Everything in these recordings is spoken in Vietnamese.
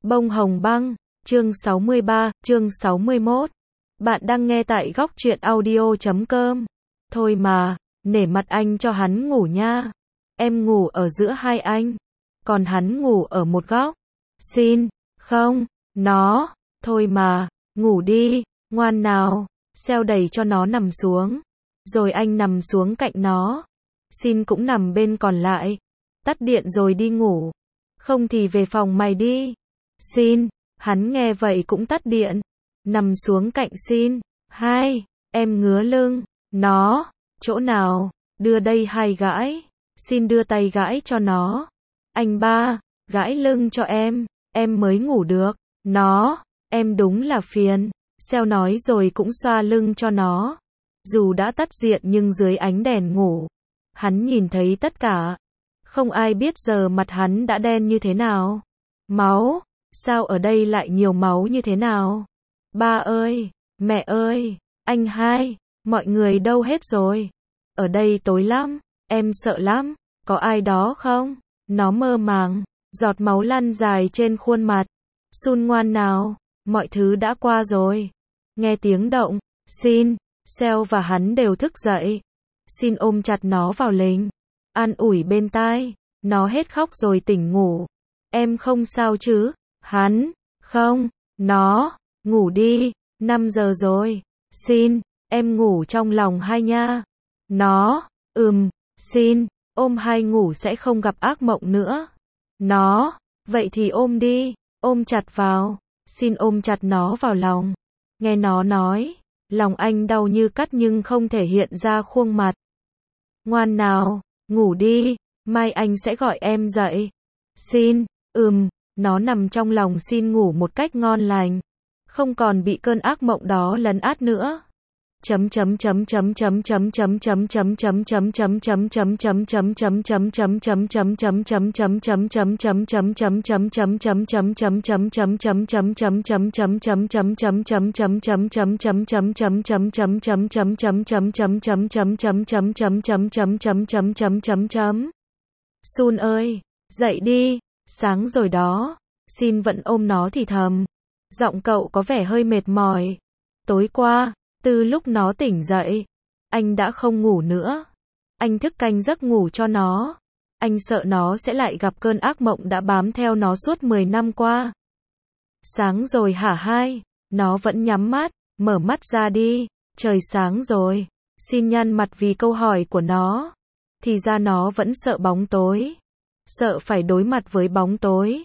Bông hồng băng, chương 63, chương 61. Bạn đang nghe tại góc truyện audio.com. Thôi mà, nể mặt anh cho hắn ngủ nha. Em ngủ ở giữa hai anh, còn hắn ngủ ở một góc. Xin, không, nó, thôi mà, ngủ đi, ngoan nào. Seo đẩy cho nó nằm xuống. Rồi anh nằm xuống cạnh nó. Xin cũng nằm bên còn lại. Tắt điện rồi đi ngủ. Không thì về phòng mày đi. Xin, hắn nghe vậy cũng tắt điện. Nằm xuống cạnh Xin. Hai, em ngứa lưng. Nó, chỗ nào, đưa đây hai gãi. Xin đưa tay gãi cho nó. Anh ba, gãi lưng cho em mới ngủ được. Nó, em đúng là phiền. Seo nói rồi cũng xoa lưng cho nó. Dù đã tắt điện nhưng dưới ánh đèn ngủ, hắn nhìn thấy tất cả. Không ai biết giờ mặt hắn đã đen như thế nào. Máu, sao ở đây lại nhiều máu như thế nào? Ba ơi, mẹ ơi, anh hai, mọi người đâu hết rồi? Ở đây tối lắm, em sợ lắm, có ai đó không? Nó mơ màng, giọt máu lăn dài trên khuôn mặt. Sun ngoan nào, mọi thứ đã qua rồi. Nghe tiếng động, Xin, Seo và hắn đều thức dậy. Xin ôm chặt nó vào lình, an ủi bên tai. Nó hết khóc rồi tỉnh ngủ. Em không sao chứ? Hắn, không, nó, ngủ đi, 5 giờ rồi. Xin, em ngủ trong lòng hai nha. Nó, Xin, ôm hai ngủ sẽ không gặp ác mộng nữa. Nó, vậy thì ôm đi, ôm chặt vào. Xin ôm chặt nó vào lòng. Nghe nó nói, lòng anh đau như cắt nhưng không thể hiện ra khuôn mặt. Ngoan nào, ngủ đi, mai anh sẽ gọi em dậy. Xin, nó nằm trong lòng Xin ngủ một cách ngon lành. Không còn bị cơn ác mộng đó lấn át nữa. Sun ơi, dậy đi, sáng rồi đó. Xin vẫn ôm nó thì thầm. Giọng cậu có vẻ hơi mệt mỏi. Tối qua, từ lúc nó tỉnh dậy, anh đã không ngủ nữa. Anh thức canh giấc ngủ cho nó. Anh sợ nó sẽ lại gặp cơn ác mộng đã bám theo nó suốt 10 năm qua. Sáng rồi hả hai? Nó vẫn nhắm mắt, mở mắt ra đi. Trời sáng rồi. Xin nhăn mặt vì câu hỏi của nó. Thì ra nó vẫn sợ bóng tối. Sợ phải đối mặt với bóng tối.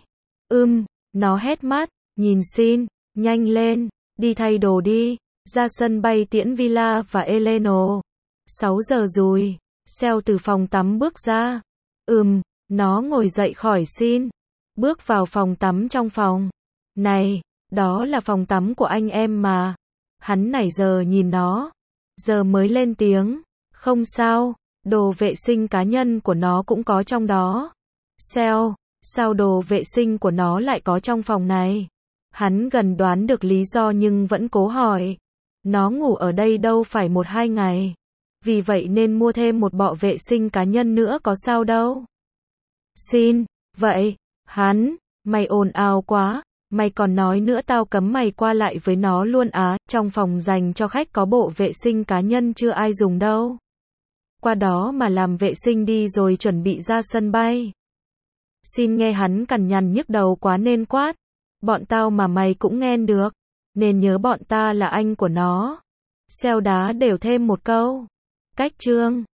Nó hét mắt, nhìn Xin, nhanh lên, đi thay đồ đi. Ra sân bay tiễn Villa và Eleno. 6 giờ rồi. Seo từ phòng tắm bước ra. Nó ngồi dậy khỏi Xin. Bước vào phòng tắm trong phòng. Này, đó là phòng tắm của anh em mà. Hắn nãy giờ nhìn nó. Giờ mới lên tiếng. Không sao, đồ vệ sinh cá nhân của nó cũng có trong đó. Seo, sao đồ vệ sinh của nó lại có trong phòng này? Hắn gần đoán được lý do nhưng vẫn cố hỏi. Nó ngủ ở đây đâu phải 1-2 ngày. Vì vậy nên mua thêm một bộ vệ sinh cá nhân nữa có sao đâu. Xin, vậy, hắn, mày ồn ào quá, mày còn nói nữa tao cấm mày qua lại với nó luôn á, trong phòng dành cho khách có bộ vệ sinh cá nhân chưa ai dùng đâu. Qua đó mà làm vệ sinh đi rồi chuẩn bị ra sân bay. Xin nghe hắn cằn nhằn nhức đầu quá nên quát. Bọn tao mà mày cũng nghe được. Nên nhớ bọn ta là anh của nó. Seo đá đều thêm một câu. Cách chương